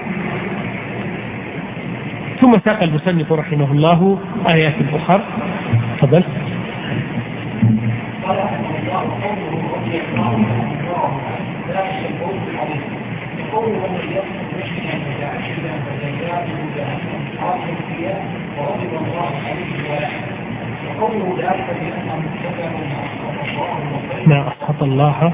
ثم ساق المصنف رحمه الله آيات أخرى. تفضل. ما أسخط الله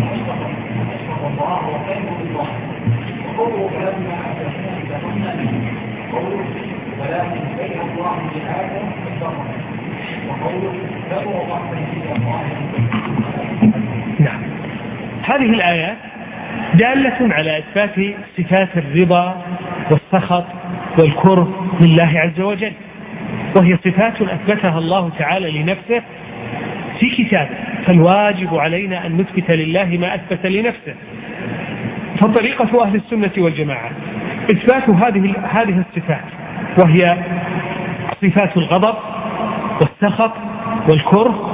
نعم. هذه الآيات دالة على إثبات صفات الرضا والسخط والكره لله عز وجل، وهي صفات أثبتها الله تعالى لنفسه في كتابه، فالواجب علينا أن نثبت لله ما أثبت لنفسه. فطريقة أهل السنة والجماعة إثبات هذه هذه الصفات، وهي صفات الغضب والسخط والكره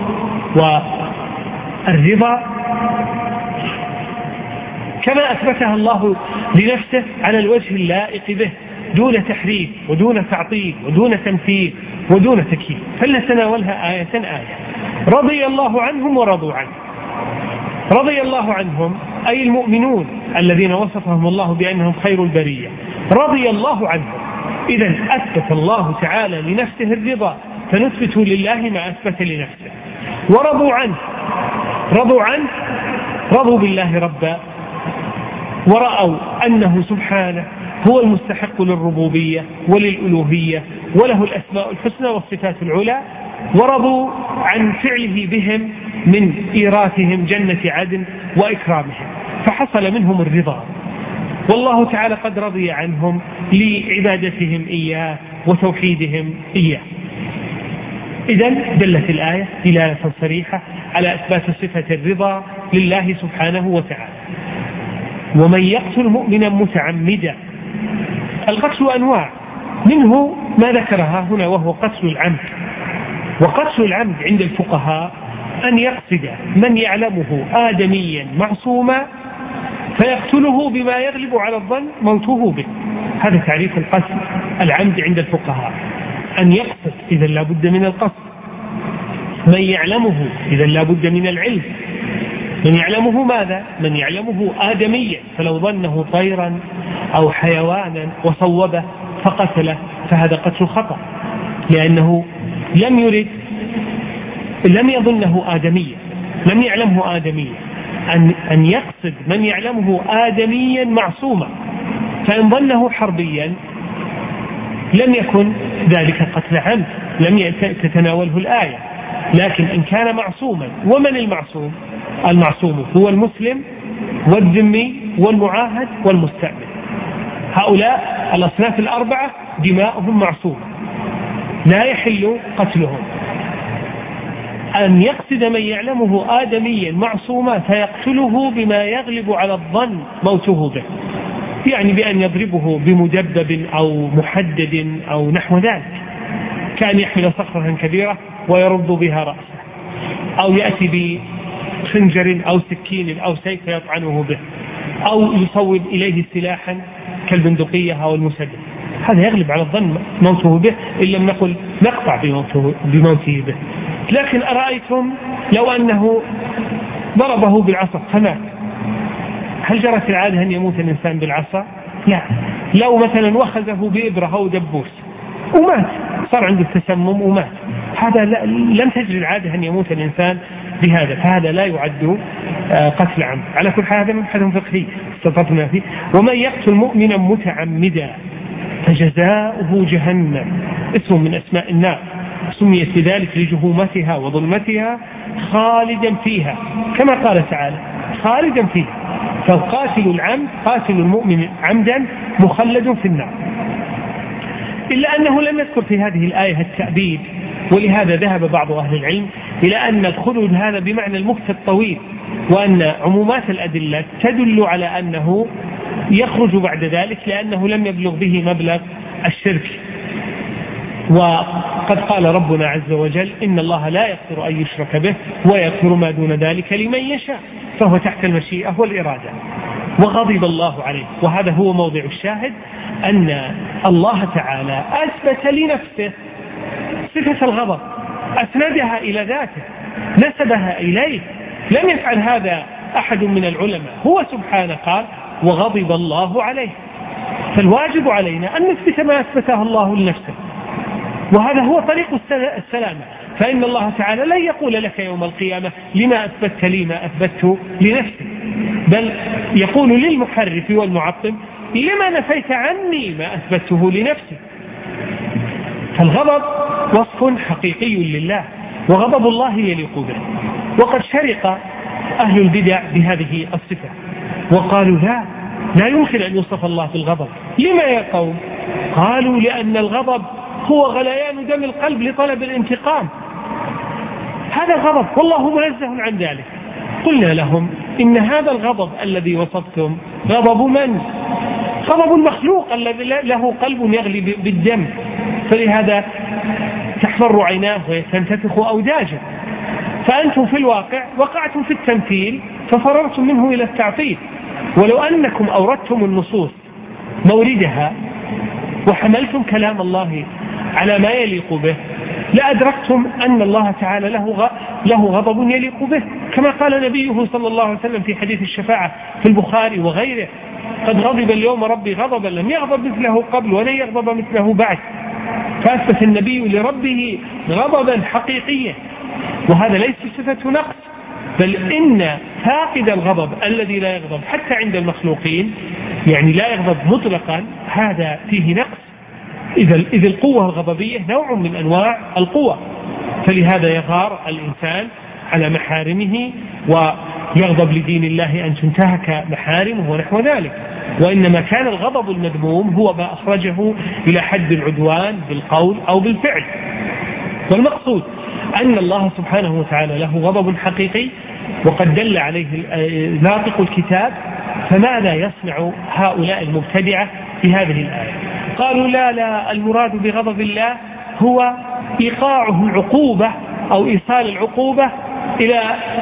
والرضا كما أثبتها الله لنفسه على الوجه اللائق به، دون تحريف ودون تعطيل ودون تمثيل ودون تكييف. فلنتناولها آية آية. رضي الله عنهم ورضوا عنه. رضي الله عنهم أي المؤمنون الذين وصفهم الله بأنهم خير البرية، رضي الله عنهم. إذن أثبت الله تعالى لنفسه الرضا، فنثبت لله ما أثبت لنفسه. ورضوا عنه، رضوا عنه رضوا بالله ربا، ورأوا أنه سبحانه هو المستحق للربوبية وللألوهية، وله الأسماء الحسنى والصفات العلى، ورضوا عن فعله بهم من إيراثهم جنة عدن وإكرامهم، فحصل منهم الرضا. والله تعالى قد رضي عنهم لعبادتهم إياه وتوحيدهم إياه. إذن دلت الآية دلالة صريحة على إثبات صفة الرضا لله سبحانه وتعالى. ومن يقتل مؤمنا متعمدا، القتل أنواع، منه ما ذكرها هنا وهو قتل العمد. وقتل العمد عند الفقهاء أن يقصد من يعلمه آدميا معصوما فيقتله بما يغلب على الظن موته به. هذا تعريف القتل العمد عند الفقهاء، أن يقصد إذا لا بد من القصد، من يعلمه إذا لا بد من العلم. من يعلمه ماذا؟ من يعلمه آدميا، فلو ظنه طيرا أو حيوانا وصوبه فقتله فهذا قتل خطأ، لأنه لم يرد لم يظنه آدميا، لم يعلمه آدميا. أن, أن يقصد من يعلمه آدميا معصوما، فإن ظنه حربيا لم يكن ذلك قتل عمد، لم تتناوله الآية. لكن إن كان معصوما، ومن المعصوم؟ المعصوم هو المسلم والذمي والمعاهد والمستأمن. هؤلاء الأصناف الأربعة دماؤهم معصومة لا يحل قتلهم. أن يقصد من يعلمه آدميا معصوما فيقتله بما يغلب على الظن موته به، يعني بأن يضربه بمدبب أو محدد أو نحو ذلك، كان يحمل صخرة كبيرة ويرد بها رأسه، أو يأتي بخنجر أو سكين أو سيف يطعنه به، أو يصوب إليه سلاحا كالبندقية أو المسدس. هذا يغلب على الظن موته به، إن لم نقل نقطع بموته, بموته به. لكن أرأيتم لو أنه ضربه بالعصا فمات، هل جرت العادة أن يموت الإنسان بالعصا؟ لا. لو مثلا وخزه بإبرة أو دبوس ومات، صار عنده تسمم ومات، هذا لم تجري العادة أن يموت الإنسان بهذا، فهذا لا يعد قتل عمد. على كل حال هذا مبحث فقهي استطرقنا فيه. ومن يقتل مؤمنا متعمدا فجزاؤه جهنم، اسم من أسماء النار، سميت بذلك لجهومتها وظلمتها، خالدا فيها، كما قال تعالى خالدا فيها. فالقاتل العمد قاتل المؤمن عمدا مخلد في النار. إلا أنه لم يذكر في هذه الآية التأبيد، ولهذا ذهب بعض أهل العلم إلى أن الخلود هذا بمعنى المكث الطويل، وأن عمومات الأدلة تدل على أنه يخرج بعد ذلك، لأنه لم يبلغ به مبلغ الشرك. وقد قال ربنا عز وجل إن الله لا يغفر أن يشرك به ويغفر ما دون ذلك لمن يشاء، فهو تحت المشيئة والإرادة. وغضب الله عليه، وهذا هو موضع الشاهد، أن الله تعالى أثبت لنفسه صفة الغضب، أسندها إلى ذاته، نسبها إليه، لم يفعل هذا أحد من العلماء، هو سبحانه قال وغضب الله عليه. فالواجب علينا أن نثبت ما أثبته الله لنفسه، وهذا هو طريق السلامة. فإن الله تعالى لن يقول لك يوم القيامة لما أثبتت لي ما أثبته لنفسي، بل يقول للمحرف والمعطل لما نفيت عني ما أثبته لنفسي. فالغضب وصف حقيقي لله، وغضب الله يليق به. وقد شرق أهل البدع بهذه الصفة وقالوا لا لا يمكن أن يوصف الله بالغضب. لما يا قوم؟ قالوا لأن الغضب هو غليان دم القلب لطلب الانتقام، هذا غضب والله منزه عن ذلك. قلنا لهم إن هذا الغضب الذي وصفتم غضب من؟ غضب المخلوق الذي له قلب يغلي بالدم، فلهذا تحمر عيناه وتنتفخ أوداجه. فأنتم في الواقع وقعتم في التمثيل ففررتم منه إلى التعطيل. ولو أنكم أوردتم النصوص موردها وحملتم كلام الله على ما يليق به لأدركتم أن الله تعالى له له غضب يليق به، كما قال نبيه صلى الله عليه وسلم في حديث الشفاعة في البخاري وغيره: قد غضب اليوم ربي غضبا لم يغضب مثله قبل ولن يغضب مثله بعد. فأثبت النبي لربه غضبا حقيقيا، وهذا ليس صفة نقص، بل إن فاقد الغضب الذي لا يغضب حتى عند المخلوقين، يعني لا يغضب مطلقا، هذا فيه نقص. إذ القوة الغضبية نوع من أنواع القوة، فلهذا يغار الإنسان على محارمه ويغضب لدين الله أن تنتهك محارمه ونحو ذلك. وإنما كان الغضب المذموم هو ما أخرجه إلى حد العدوان بالقول أو بالفعل. والمقصود أن الله سبحانه وتعالى له غضب حقيقي وقد دل عليه ناطق الكتاب. فماذا يصنع هؤلاء المبتدعة في هذه الآية؟ قالوا لا لا المراد بغضب الله هو إيقاعه العقوبة أو إيصال العقوبة إلى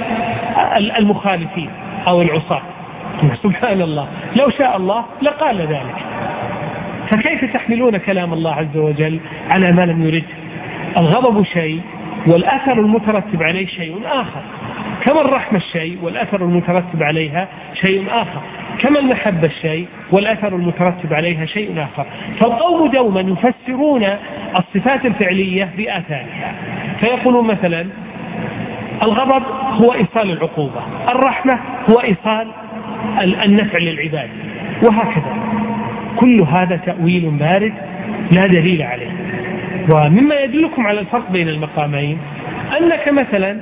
المخالفين أو العصاة. سبحان الله، لو شاء الله لقال ذلك. فكيف تحملون كلام الله عز وجل على ما لم يرد؟ الغضب شيء والأثر المترتب عليه شيء آخر، كما الرحمة الشيء والأثر المترتب عليها شيء آخر، كما المحبة الشيء والأثر المترتب عليها شيء آخر. فالقوم دوما يفسرون الصفات الفعلية بآثارها، فيقولون مثلا الغضب هو إيصال العقوبة، الرحمة هو إيصال النفع للعباد، وهكذا. كل هذا تأويل بارد لا دليل عليه. ومما يدلكم على الفرق بين المقامين أنك مثلا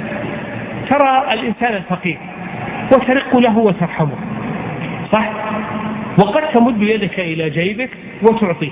ترى الإنسان الفقير وترق له وترحمه، صح؟ وقد تمد يدك إلى جيبك وتعطيه،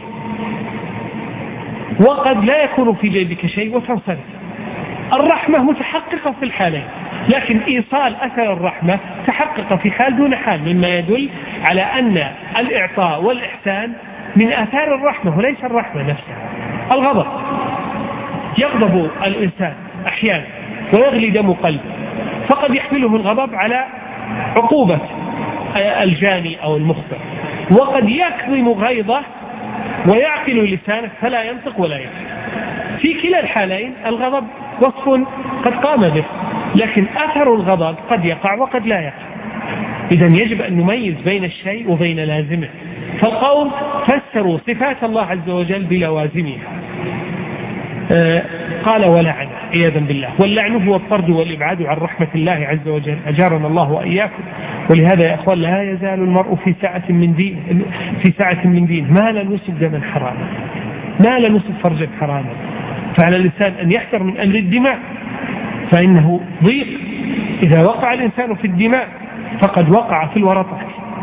وقد لا يكون في جيبك شيء وتنصرف. الرحمة متحققة في الحالين، لكن إيصال أثر الرحمة تحقق في حال دون حال، مما يدل على أن الإعطاء والإحسان من آثار الرحمة وليس الرحمة نفسها. الغضب يغضب الإنسان أحيانا ويغلي دم قلبه، فقد يحمله الغضب على عقوبة الجاني أو المخطئ، وقد يكظم غيظه ويعقل لسانه فلا ينطق ولا يفعل. في كلا الحالين الغضب وصف قد قام به، لكن أثر الغضب قد يقع وقد لا يقع. إذن يجب أن نميز بين الشيء وبين لازمه. فالقوم فسروا صفات الله عز وجل بلوازمها. آه قال ولعن عياذا بالله، واللعن هو الطرد والإبعاد عن رحمة الله عز وجل، أجارنا الله وإياكم. ولهذا يا أخوان لا يزال المرء في ساعة من دين في ساعة من دين ما لا نسب دما حراما، ما لا نسب فرجا حراما. فعلى الإنسان أن يحذر من أمر الدماء، فإنه ضيق. إذا وقع الإنسان في الدماء فقد وقع في الورطة.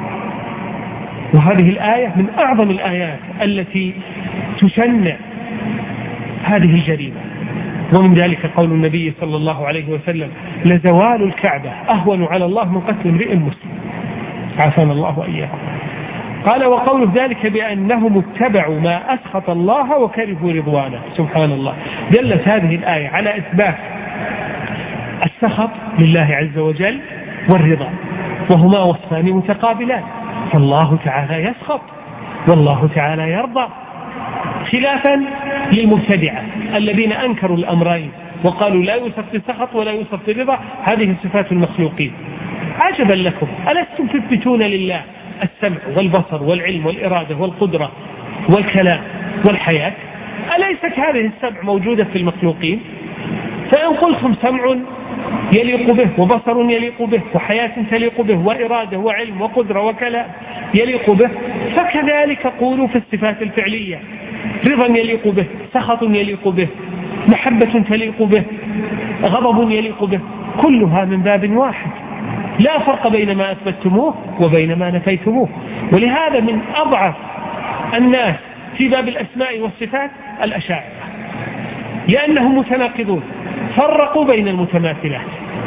وهذه الآية من أعظم الآيات التي تشنع هذه الجريمة. ومن ذلك قول النبي صلى الله عليه وسلم: لزوال الكعبة أهون على الله من قتل امرئ مسلم. عافانا الله وإياكم. قال وقوله ذلك بأنهم اتبعوا ما أسخط الله وكرهوا رضوانه. سبحان الله. دلت هذه الآية على إثبات السخط لله عز وجل والرضا، وهما وصفان متقابلان، فالله تعالى يسخط والله تعالى يرضى، خلافا للمبتدعة الذين أنكروا الأمرين وقالوا لا يوصف بالسخط ولا يوصف بالرضا، هذه صفات المخلوقين. عجبا لكم، ألستم تثبتون لله السمع والبصر والعلم والإرادة والقدرة والكلام والحياة؟ أليست هذه السبع موجودة في المخلوقين؟ فإن قلتم سمع يليق به وبصر يليق به وحياة تليق به وإرادة وعلم وقدرة وكلام يليق به، فكذلك قولوا في الصفات الفعلية، رضا يليق به، سخط يليق به، محبة تليق به، غضب يليق به، كلها من باب واحد، لا فرق بين ما أثبتموه وبين ما نفيتموه. ولهذا من أضعف الناس في باب الأسماء والصفات الأشاعرة، لأنهم متناقضون، فرقوا بين المتماثلات،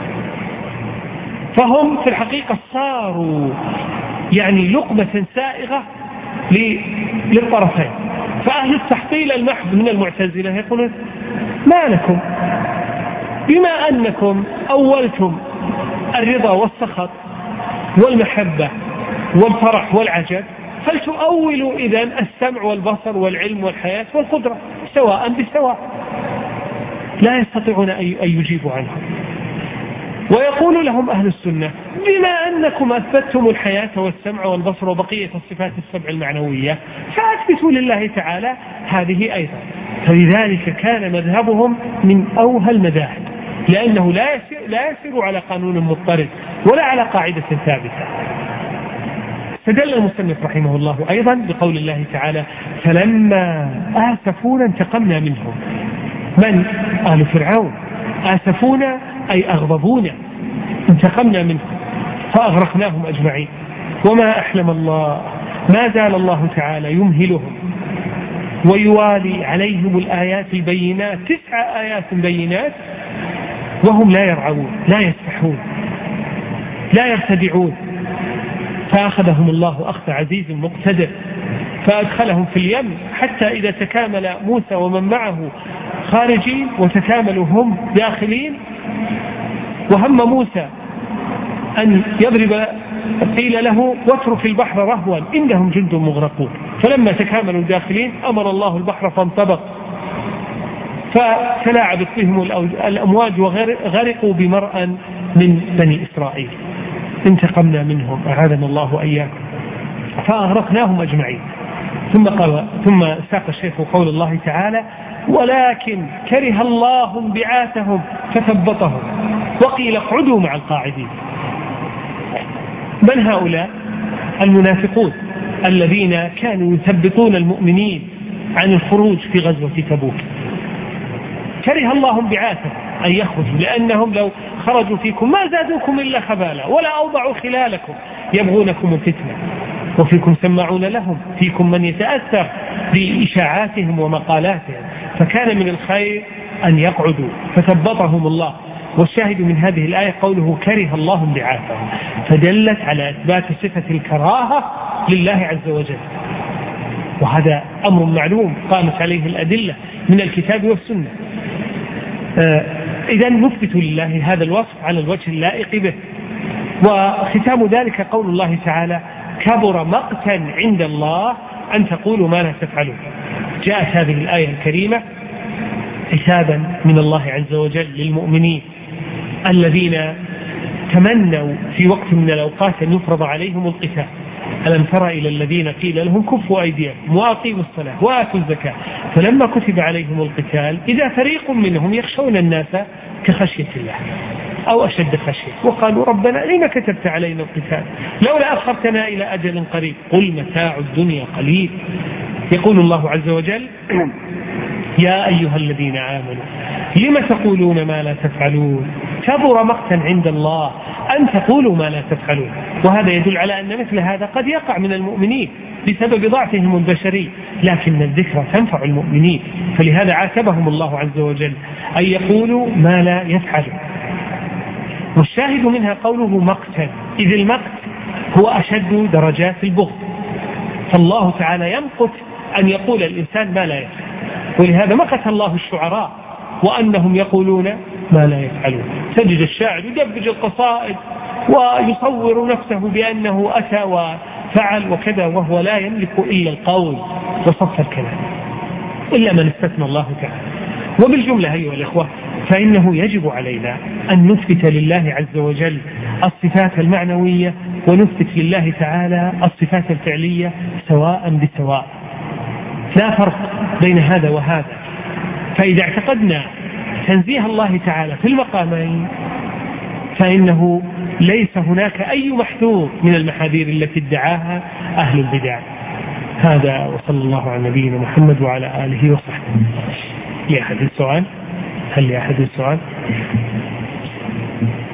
فهم في الحقيقة صاروا يعني لقمة سائغة للطرفين. فأهل التحصيل المحض من المعتزلة يقولون ما لكم بما أنكم أولتم الرضا والسخط والمحبة والفرح والعجب، فلتؤولوا إذن السمع والبصر والعلم والحياة والقدرة سواء بسواء، لا يستطيعون أن يجيبوا عنه. ويقول لهم أهل السنة بما أنكم أثبتتم الحياة والسمع والبصر وبقية الصفات السبع المعنوية فأثبتوا لله تعالى هذه أيضا. فلذلك كان مذهبهم من أوهى المذاهب، لأنه لا يسير, لا يسير على قانون مضطرد ولا على قاعدة ثابتة. فدل المصنف رحمه الله أيضا بقول الله تعالى فلما آسفونا انتقمنا منهم. من؟ آل فرعون. آسفونا أي أغضبونا، انتقمنا منهم فأغرقناهم أجمعين. وما أحلم الله، ما زال الله تعالى يمهلهم ويوالي عليهم الآيات البينات، تسع آيات بينات، وهم لا يرعون لا يسمحون لا يرتدعون، فأخذهم الله أخذ عزيز مقتدر فأدخلهم في اليم حتى إذا تكامل موسى ومن معه خارجين وتكاملوا هم داخلين، وهم موسى أن يضرب قيل له واترك البحر رهوا إنهم جند مغرقون، فلما تكاملوا داخلين أمر الله البحر فانطبق فتلاعبت بهم الأمواج وغرقوا بمرأ من بني إسرائيل. انتقمنا منهم أعاذنا الله أياكم فأغرقناهم أجمعين. ثم قال ثم ساق الشيخ قول الله تعالى ولكن كره الله انبعاثهم فثبطهم وقيل اقعدوا مع القاعدين. من هؤلاء؟ المنافقون الذين كانوا يثبطون المؤمنين عن الخروج في غزوة تبوك. كره الله انبعاثهم أن يخرجوا، لأنهم لو خرجوا فيكم ما زادوكم إلا خبالا ولا أوضعوا خلالكم يبغونكم الفتنة، وفيكم سماعون لهم، فيكم من يتأثر بإشاعاتهم ومقالاتهم، فكان من الخير أن يقعدوا فثبطهم الله. والشاهد من هذه الآية قوله كره الله انبعاثهم، فدلت على إثبات صفة الكراهة لله عز وجل، وهذا أمر معلوم قامت عليه الأدلة من الكتاب والسنة. آه إذا نثبت لله هذا الوصف على الوجه اللائق به. وختام ذلك قول الله تعالى كبر مقتا عند الله أن تقولوا ما لا تفعلون. جاءت هذه الآية الكريمة حسابا من الله عز وجل للمؤمنين الذين تمنوا في وقت من الأوقات أن يفرض عليهم القتال. ألم تر إلى الذين قيل لهم كفوا أيديكم وأقيموا الصلاة وآتوا الزكاة فلما كتب عليهم القتال إذا فريق منهم يخشون الناس كخشية الله أو أشد خشية وقالوا ربنا لما كتبت علينا القتال لولا أخرتنا إلى أجل قريب قل متاع الدنيا قليل. يقول الله عز وجل يا أيها الذين آمنوا لما تقولون ما لا تفعلون كبر مقتا عند الله أن تقولوا ما لا تفعلون. وهذا يدل على أن مثل هذا قد يقع من المؤمنين بسبب ضعفهم البشري، لكن الذكرى تنفع المؤمنين، فلهذا عاتبهم الله عز وجل أن يقولوا ما لا يفعلون. والشاهد منها قوله مقتا، إذ المقت هو أشد درجات البغض، فالله تعالى يمقت أن يقول الإنسان ما لا يفعل، ولهذا مقت الله الشعراء وأنهم يقولون ما لا يفعلون. تجد الشاعر يدبج القصائد ويصور نفسه بأنه أتى وفعل وكذا، وهو لا يملك إلا القول وصف الكلام، إلا من استثنى الله تعالى. وبالجملة أيها الإخوة، فإنه يجب علينا أن نثبت لله عز وجل الصفات المعنوية ونثبت لله تعالى الصفات الفعلية سواء بسواء، لا فرق بين هذا وهذا. فإذا اعتقدنا تنزيه الله تعالى في المقامين فإنه ليس هناك أي محذور من المحاذير التي ادعاها أهل البدع. هذا وصلى الله على نبينا محمد وعلى آله وصحبه. لأحد السؤال؟ هل لأحد السؤال؟